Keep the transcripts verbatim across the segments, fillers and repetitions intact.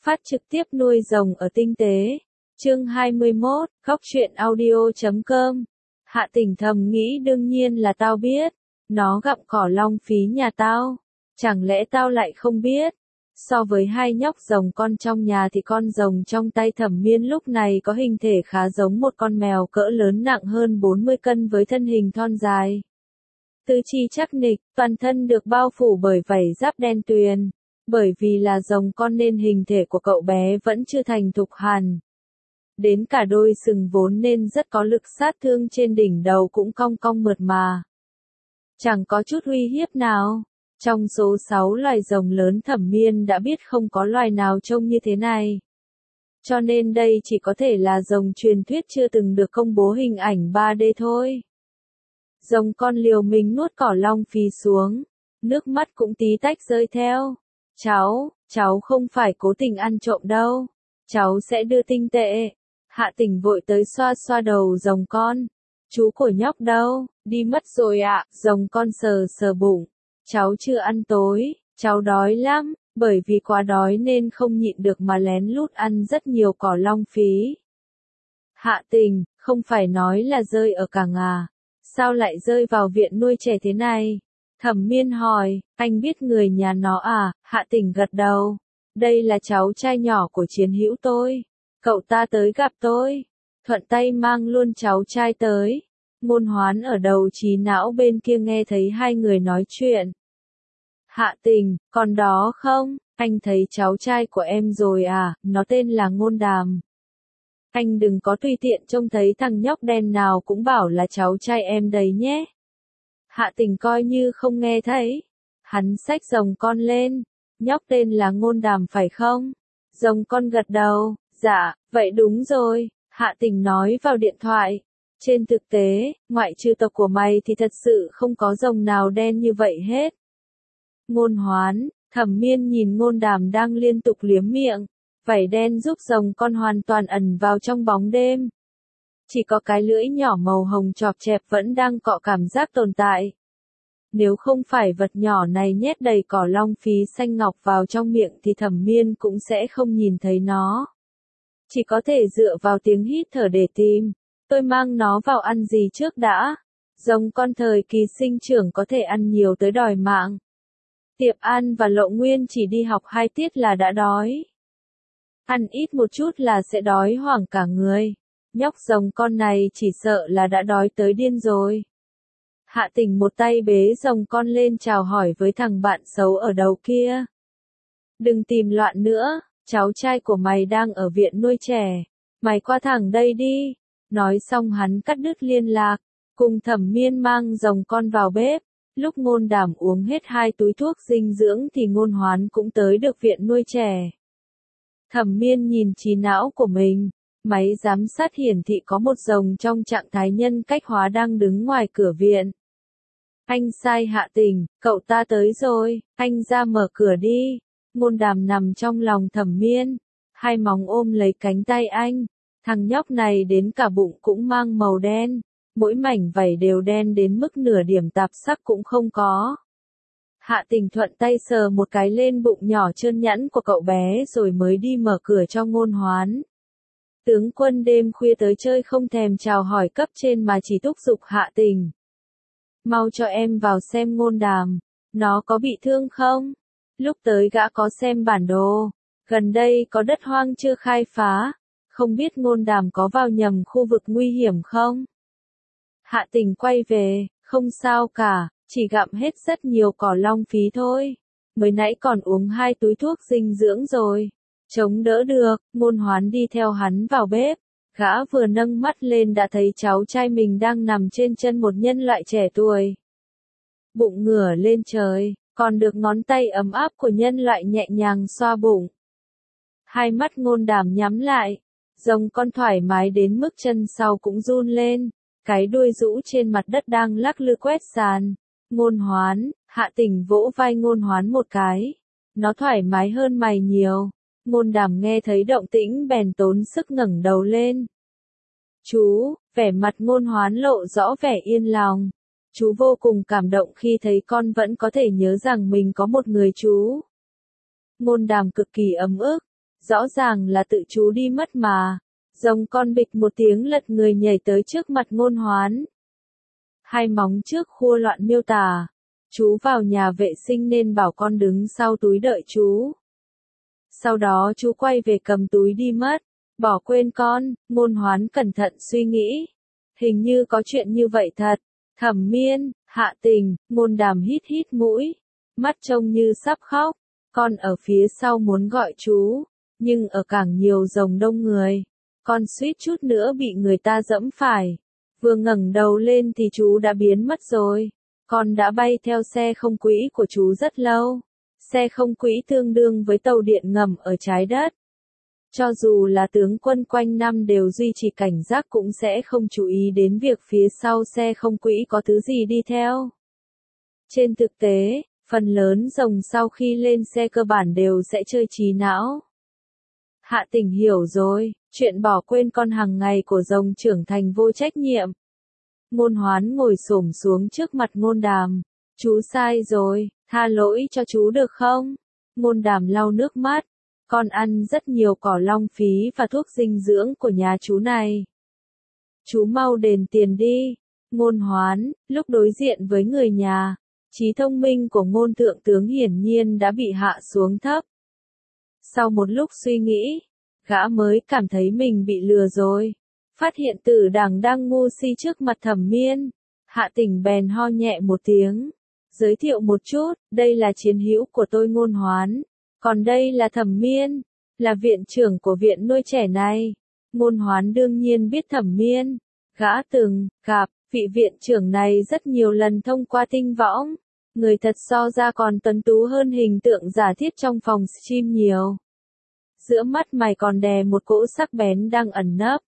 phát trực tiếp nuôi rồng ở tinh tế. Chương hai mươi mốt, Góc truyện audio chấm com. Hạ Tình thầm nghĩ đương nhiên là tao biết. Nó gặm cỏ long phí nhà tao. Chẳng lẽ tao lại không biết? So với hai nhóc rồng con trong nhà thì con rồng trong tay Thẩm Miên lúc này có hình thể khá giống một con mèo cỡ lớn nặng hơn bốn mươi cân với thân hình thon dài. Tứ chi chắc nịch, toàn thân được bao phủ bởi vảy giáp đen tuyền. Bởi vì là rồng con nên hình thể của cậu bé vẫn chưa thành thục hẳn. Đến cả đôi sừng vốn nên rất có lực sát thương trên đỉnh đầu cũng cong cong mượt mà. Chẳng có chút uy hiếp nào. Trong số sáu loài rồng lớn Thẩm Miên đã biết không có loài nào trông như thế này. Cho nên đây chỉ có thể là rồng truyền thuyết chưa từng được công bố hình ảnh ba D thôi. Rồng con liều mình nuốt cỏ long phí xuống. Nước mắt cũng tí tách rơi theo. Cháu, cháu không phải cố tình ăn trộm đâu. Cháu sẽ đưa tinh tệ. Hạ Tình vội tới xoa xoa đầu rồng con. Chú của nhóc đâu, đi mất rồi ạ. À. Rồng con sờ sờ bụng. Cháu chưa ăn tối, cháu đói lắm, bởi vì quá đói nên không nhịn được mà lén lút ăn rất nhiều cỏ long phí. Hạ Tình, không phải nói là rơi ở cảng à, sao lại rơi vào viện nuôi trẻ thế này? Thẩm Miên hỏi, anh biết người nhà nó à? Hạ Tình gật đầu, đây là cháu trai nhỏ của chiến hữu tôi, cậu ta tới gặp tôi, thuận tay mang luôn cháu trai tới. Ngôn Hoán ở đầu trí não bên kia nghe thấy hai người nói chuyện. Hạ Tình, còn đó không, anh thấy cháu trai của em rồi à, nó tên là Ngôn Đàm. Anh đừng có tùy tiện trông thấy thằng nhóc đen nào cũng bảo là cháu trai em đấy nhé. Hạ Tình coi như không nghe thấy. Hắn xách rồng con lên. Nhóc tên là Ngôn Đàm phải không? Rồng con gật đầu, dạ, vậy đúng rồi, Hạ Tình nói vào điện thoại. Trên thực tế, ngoại trừ tộc của mày thì thật sự không có rồng nào đen như vậy hết. Ngôn Hoán, Thẩm Miên nhìn Ngôn Đàm đang liên tục liếm miệng, vảy đen giúp rồng con hoàn toàn ẩn vào trong bóng đêm. Chỉ có cái lưỡi nhỏ màu hồng chọp chẹp vẫn đang cọ cảm giác tồn tại. Nếu không phải vật nhỏ này nhét đầy cỏ long phí xanh ngọc vào trong miệng thì Thẩm Miên cũng sẽ không nhìn thấy nó. Chỉ có thể dựa vào tiếng hít thở để tìm. Tôi mang nó vào ăn gì trước đã? Rồng con thời kỳ sinh trưởng có thể ăn nhiều tới đòi mạng. Tiệp An và Lộ Nguyên chỉ đi học hai tiết là đã đói. Ăn ít một chút là sẽ đói hoảng cả người. Nhóc rồng con này chỉ sợ là đã đói tới điên rồi. Hạ Tình một tay bế rồng con lên chào hỏi với thằng bạn xấu ở đầu kia. Đừng tìm loạn nữa, cháu trai của mày đang ở viện nuôi trẻ. Mày qua thẳng đây đi. Nói xong hắn cắt đứt liên lạc, cùng Thẩm Miên mang rồng con vào bếp. Lúc Ngôn Đàm uống hết hai túi thuốc dinh dưỡng thì Ngôn Hoán cũng tới được viện nuôi trẻ. Thẩm Miên nhìn trí não của mình, máy giám sát hiển thị có một rồng trong trạng thái nhân cách hóa đang đứng ngoài cửa viện. Anh sai Hạ Tình, cậu ta tới rồi, anh ra mở cửa đi. Ngôn Đàm nằm trong lòng Thẩm Miên, hai móng ôm lấy cánh tay anh. Thằng nhóc này đến cả bụng cũng mang màu đen, mỗi mảnh vảy đều đen đến mức nửa điểm tạp sắc cũng không có. Hạ Tình thuận tay sờ một cái lên bụng nhỏ trơn nhẵn của cậu bé rồi mới đi mở cửa cho Ngôn Hoán. Tướng quân đêm khuya tới chơi không thèm chào hỏi cấp trên mà chỉ thúc giục Hạ Tình. Mau cho em vào xem Ngôn Đàm, nó có bị thương không? Lúc tới gã có xem bản đồ, gần đây có đất hoang chưa khai phá. Không biết Ngôn Đàm có vào nhầm khu vực nguy hiểm không? Hạ Tình quay về, không sao cả, chỉ gặm hết rất nhiều cỏ long phí thôi. Mới nãy còn uống hai túi thuốc dinh dưỡng rồi. Chống đỡ được, Ngôn Hoán đi theo hắn vào bếp. Gã vừa nâng mắt lên đã thấy cháu trai mình đang nằm trên chân một nhân loại trẻ tuổi. Bụng ngửa lên trời, còn được ngón tay ấm áp của nhân loại nhẹ nhàng xoa bụng. Hai mắt Ngôn Đàm nhắm lại. Rồng con thoải mái đến mức chân sau cũng run lên, cái đuôi rũ trên mặt đất đang lắc lư quét sàn. Ngôn Hoán, Hạ Tình vỗ vai Ngôn Hoán một cái. Nó thoải mái hơn mày nhiều. Ngôn Đàm nghe thấy động tĩnh bèn tốn sức ngẩng đầu lên. Chú, vẻ mặt Ngôn Hoán lộ rõ vẻ yên lòng. Chú vô cùng cảm động khi thấy con vẫn có thể nhớ rằng mình có một người chú. Ngôn Đàm cực kỳ ấm ức. Rõ ràng là tự chú đi mất mà. Rồng con bịch một tiếng lật người nhảy tới trước mặt Ngôn Hoán. Hai móng trước khua loạn miêu tả. Chú vào nhà vệ sinh nên bảo con đứng sau túi đợi chú. Sau đó chú quay về cầm túi đi mất. Bỏ quên con, Ngôn Hoán cẩn thận suy nghĩ. Hình như có chuyện như vậy thật. Thẩm Miên, Hạ Tình, Ngôn Đàm hít hít mũi. Mắt trông như sắp khóc. Con ở phía sau muốn gọi chú. Nhưng ở càng nhiều rồng đông người. Con suýt chút nữa bị người ta dẫm phải. Vừa ngẩng đầu lên thì chú đã biến mất rồi. Con đã bay theo xe không quỹ của chú rất lâu. Xe không quỹ tương đương với tàu điện ngầm ở trái đất. Cho dù là tướng quân quanh năm đều duy trì cảnh giác cũng sẽ không chú ý đến việc phía sau xe không quỹ có thứ gì đi theo. Trên thực tế, phần lớn rồng sau khi lên xe cơ bản đều sẽ chơi trí não. Hạ Tình hiểu rồi, chuyện bỏ quên con hàng ngày của rồng trưởng thành vô trách nhiệm. Ngôn Hoán ngồi xổm xuống trước mặt Ngôn Đàm. Chú sai rồi, tha lỗi cho chú được không? Ngôn Đàm lau nước mắt. Con ăn rất nhiều cỏ long phí và thuốc dinh dưỡng của nhà chú này. Chú mau đền tiền đi. Ngôn Hoán, lúc đối diện với người nhà, trí thông minh của Ngôn thượng tướng hiển nhiên đã bị hạ xuống thấp. Sau một lúc suy nghĩ, gã mới cảm thấy mình bị lừa rồi. Phát hiện Tử Đằng đang ngu si trước mặt Thẩm Miên. Hạ Tình bèn ho nhẹ một tiếng. Giới thiệu một chút, đây là chiến hữu của tôi Ngôn Hoán. Còn đây là Thẩm Miên, là viện trưởng của viện nuôi trẻ này. Ngôn Hoán đương nhiên biết Thẩm Miên. Gã từng gặp vị viện trưởng này rất nhiều lần thông qua tinh võng. Người thật so ra còn tuấn tú hơn hình tượng giả thiết trong phòng stream nhiều. Giữa mắt mày còn đè một cỗ sắc bén đang ẩn nấp.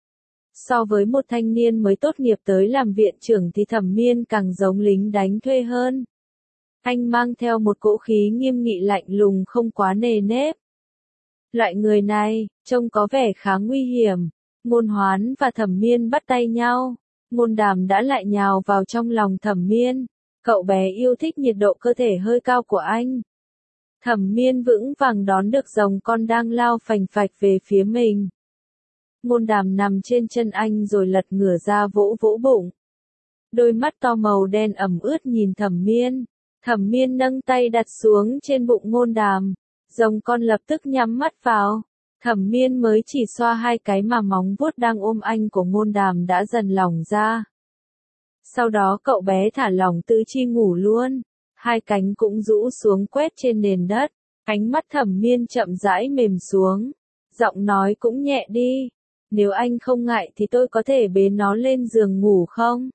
So với một thanh niên mới tốt nghiệp tới làm viện trưởng thì Thẩm Miên càng giống lính đánh thuê hơn. Anh mang theo một cỗ khí nghiêm nghị lạnh lùng không quá nề nếp. Loại người này, trông có vẻ khá nguy hiểm. Ngôn Hoán và Thẩm Miên bắt tay nhau. Ngôn Đàm đã lại nhào vào trong lòng Thẩm Miên. Cậu bé yêu thích nhiệt độ cơ thể hơi cao của anh. Thẩm Miên vững vàng đón được rồng con đang lao phành phạch về phía mình. Ngôn Đàm nằm trên chân anh rồi lật ngửa ra vỗ vỗ bụng. Đôi mắt to màu đen ẩm ướt nhìn Thẩm Miên. Thẩm Miên nâng tay đặt xuống trên bụng Ngôn Đàm. Rồng con lập tức nhắm mắt vào. Thẩm Miên mới chỉ xoa hai cái mà móng vuốt đang ôm anh của Ngôn Đàm đã dần lỏng ra. Sau đó cậu bé thả lỏng tứ chi ngủ luôn. Hai cánh cũng rũ xuống quét trên nền đất. Ánh mắt Thẩm Miên chậm rãi mềm xuống. Giọng nói cũng nhẹ đi. Nếu anh không ngại thì tôi có thể bế nó lên giường ngủ không?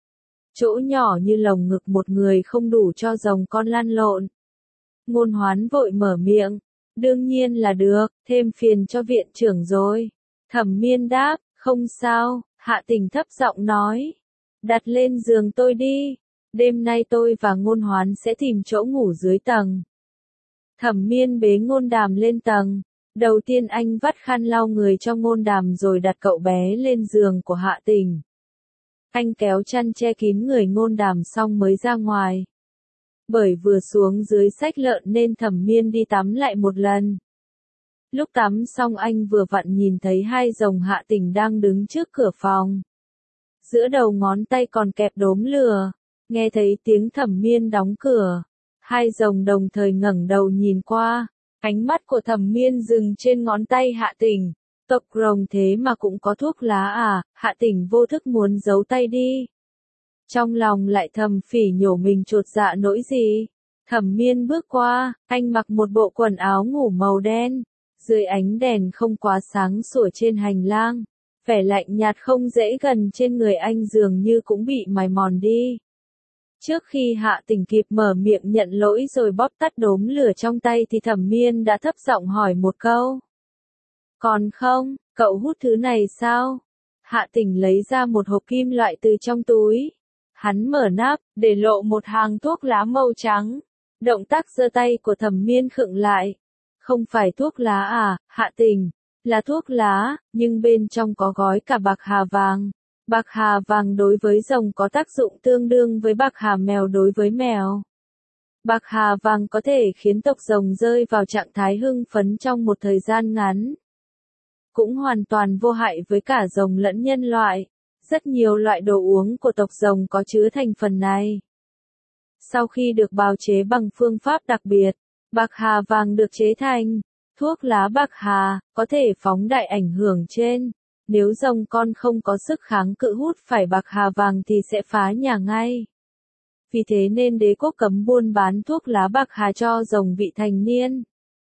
Chỗ nhỏ như lồng ngực một người không đủ cho rồng con lăn lộn. Ngôn Hoán vội mở miệng. Đương nhiên là được, thêm phiền cho viện trưởng rồi. Thẩm Miên đáp, không sao. Hạ Tình thấp giọng nói. Đặt lên giường tôi đi. Đêm nay tôi và Ngôn Hoán sẽ tìm chỗ ngủ dưới tầng. Thẩm Miên bế Ngôn Đàm lên tầng. Đầu tiên anh vắt khăn lau người cho Ngôn Đàm rồi đặt cậu bé lên giường của Hạ Tình. Anh kéo chăn che kín người Ngôn Đàm xong mới ra ngoài. Bởi vừa xuống dưới xách lợn nên Thẩm Miên đi tắm lại một lần. Lúc tắm xong anh vừa vặn nhìn thấy hai rồng Hạ Tình đang đứng trước cửa phòng. Giữa đầu ngón tay còn kẹp đốm lửa. Nghe thấy tiếng Thẩm Miên đóng cửa. Hai rồng đồng thời ngẩng đầu nhìn qua. Ánh mắt của Thẩm Miên dừng trên ngón tay Hạ Tình. Tộc rồng thế mà cũng có thuốc lá à? Hạ Tình vô thức muốn giấu tay đi. Trong lòng lại thầm phỉ nhổ mình chột dạ nỗi gì. Thẩm Miên bước qua, anh mặc một bộ quần áo ngủ màu đen. Dưới ánh đèn không quá sáng sủa trên hành lang. Vẻ lạnh nhạt không dễ gần trên người anh dường như cũng bị mài mòn đi. Trước khi Hạ Tình kịp mở miệng nhận lỗi rồi bóp tắt đốm lửa trong tay thì Thẩm Miên đã thấp giọng hỏi một câu. Còn không, cậu hút thứ này sao? Hạ Tình lấy ra một hộp kim loại từ trong túi. Hắn mở nắp, để lộ một hàng thuốc lá màu trắng. Động tác giơ tay của Thẩm Miên khựng lại. Không phải thuốc lá à, Hạ Tình, là thuốc lá, nhưng bên trong có gói cả bạc hà vàng. Bạc hà vàng đối với rồng có tác dụng tương đương với bạc hà mèo đối với mèo. Bạc hà vàng có thể khiến tộc rồng rơi vào trạng thái hưng phấn trong một thời gian ngắn. Cũng hoàn toàn vô hại với cả rồng lẫn nhân loại. Rất nhiều loại đồ uống của tộc rồng có chứa thành phần này. Sau khi được bào chế bằng phương pháp đặc biệt, bạc hà vàng được chế thành thuốc lá bạc hà, có thể phóng đại ảnh hưởng trên. Nếu rồng con không có sức kháng cự hút phải bạc hà vàng thì sẽ phá nhà ngay. Vì thế nên đế quốc cấm buôn bán thuốc lá bạc hà cho rồng vị thành niên.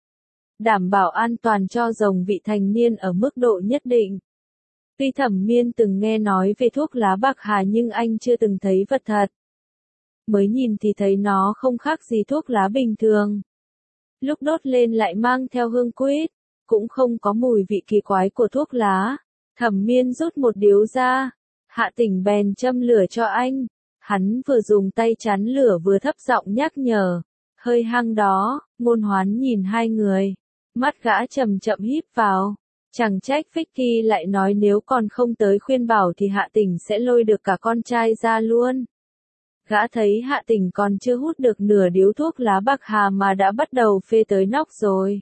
Đảm bảo an toàn cho rồng vị thành niên ở mức độ nhất định. Tuy Thẩm Miên từng nghe nói về thuốc lá bạc hà nhưng anh chưa từng thấy vật thật. Mới nhìn thì thấy nó không khác gì thuốc lá bình thường. Lúc đốt lên lại mang theo hương quýt, cũng không có mùi vị kỳ quái của thuốc lá. Thẩm Miên rút một điếu ra, Hạ Tỉnh bèn châm lửa cho anh. Hắn vừa dùng tay chắn lửa vừa thấp giọng nhắc nhở. Hơi hăng đó, Ngôn Hoán nhìn hai người. Mắt gã chậm chậm híp vào. Chẳng trách Vicky lại nói nếu còn không tới khuyên bảo thì Hạ Tỉnh sẽ lôi được cả con trai ra luôn. Gã thấy Hạ Tỉnh còn chưa hút được nửa điếu thuốc lá bạc hà mà đã bắt đầu phê tới nóc rồi.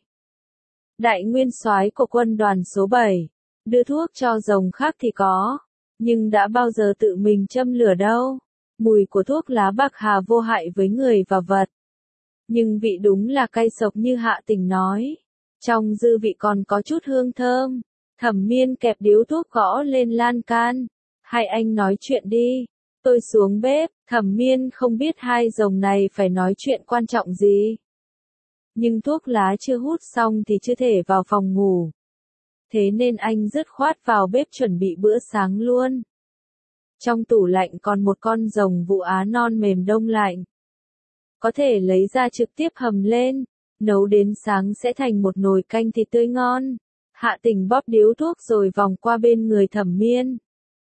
Đại nguyên soái của quân đoàn số bảy, đưa thuốc cho rồng khác thì có, nhưng đã bao giờ tự mình châm lửa đâu. Mùi của thuốc lá bạc hà vô hại với người và vật. Nhưng vị đúng là cay sộc như Hạ Tỉnh nói. Trong dư vị còn có chút hương thơm. Thẩm Miên kẹp điếu thuốc gõ lên lan can. Hai anh nói chuyện đi. Tôi xuống bếp. Thẩm Miên không biết hai rồng này phải nói chuyện quan trọng gì. Nhưng thuốc lá chưa hút xong thì chưa thể vào phòng ngủ. Thế nên anh dứt khoát vào bếp chuẩn bị bữa sáng luôn. Trong tủ lạnh còn một con rồng vụ Á non mềm đông lạnh. Có thể lấy ra trực tiếp hầm lên. Nấu đến sáng sẽ thành một nồi canh thịt tươi ngon. Hạ Tỉnh bóp điếu thuốc rồi vòng qua bên người Thẩm Miên.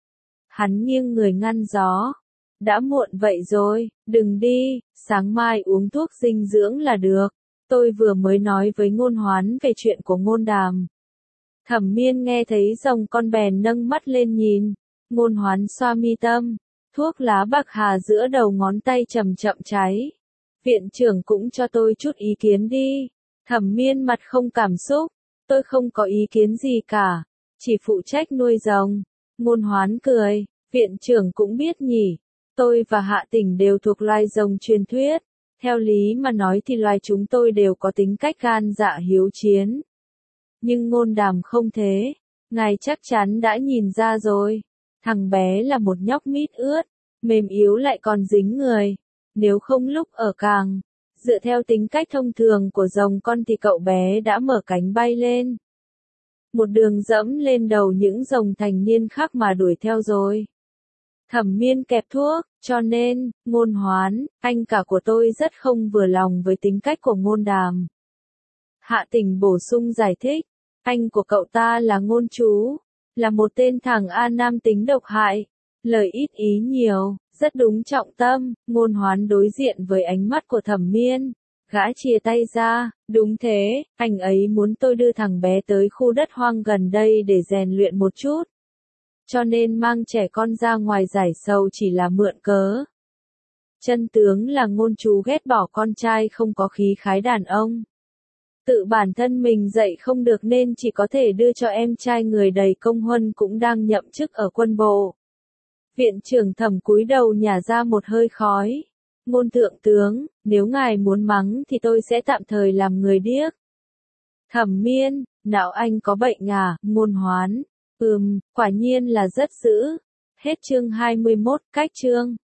Hắn nghiêng người ngăn gió. Đã muộn vậy rồi, đừng đi, sáng mai uống thuốc dinh dưỡng là được. Tôi vừa mới nói với Ngôn Hoán về chuyện của Ngôn Đàm. Thẩm Miên nghe thấy rồng con bèn nâng mắt lên nhìn. Ngôn Hoán xoa mi tâm. Thuốc lá bạc hà giữa đầu ngón tay chậm chậm cháy. Viện trưởng cũng cho tôi chút ý kiến đi. Thẩm Miên mặt không cảm xúc. Tôi không có ý kiến gì cả. Chỉ phụ trách nuôi rồng. Ngôn Hoán cười. Viện trưởng cũng biết nhỉ. Tôi và Hạ Tỉnh đều thuộc loài rồng truyền thuyết. Theo lý mà nói thì loài chúng tôi đều có tính cách gan dạ hiếu chiến. Nhưng Ngôn Đàm không thế. Ngài chắc chắn đã nhìn ra rồi. Thằng bé là một nhóc mít ướt. Mềm yếu lại còn dính người. Nếu không lúc ở càng, dựa theo tính cách thông thường của rồng con thì cậu bé đã mở cánh bay lên. Một đường dẫm lên đầu những rồng thành niên khác mà đuổi theo rồi. Thẩm Miên kẹp thuốc, cho nên, Ngôn Hoán, anh cả của tôi rất không vừa lòng với tính cách của Ngôn Đàm. Hạ Tỉnh bổ sung giải thích, anh của cậu ta là Ngôn Chú, là một tên thằng A nam tính độc hại, lời ít ý nhiều. Rất đúng trọng tâm. Ngôn Hoán đối diện với ánh mắt của Thẩm Miên. Gã chia tay ra. Đúng thế, anh ấy muốn tôi đưa thằng bé tới khu đất hoang gần đây để rèn luyện một chút. Cho nên mang trẻ con ra ngoài giải sầu chỉ là mượn cớ. Chân tướng là Ngôn Chú ghét bỏ con trai không có khí khái đàn ông. Tự bản thân mình dạy không được nên chỉ có thể đưa cho em trai người đầy công huân cũng đang nhậm chức ở quân bộ. Viện trưởng Thẩm cúi đầu nhả ra một hơi khói. Ngôn thượng tướng, nếu ngài muốn mắng thì tôi sẽ tạm thời làm người điếc. Thẩm Miên, não anh có bệnh à? Ngôn Hoán, ừm, quả nhiên là rất dữ. Hết chương hai mươi mốt, cách chương.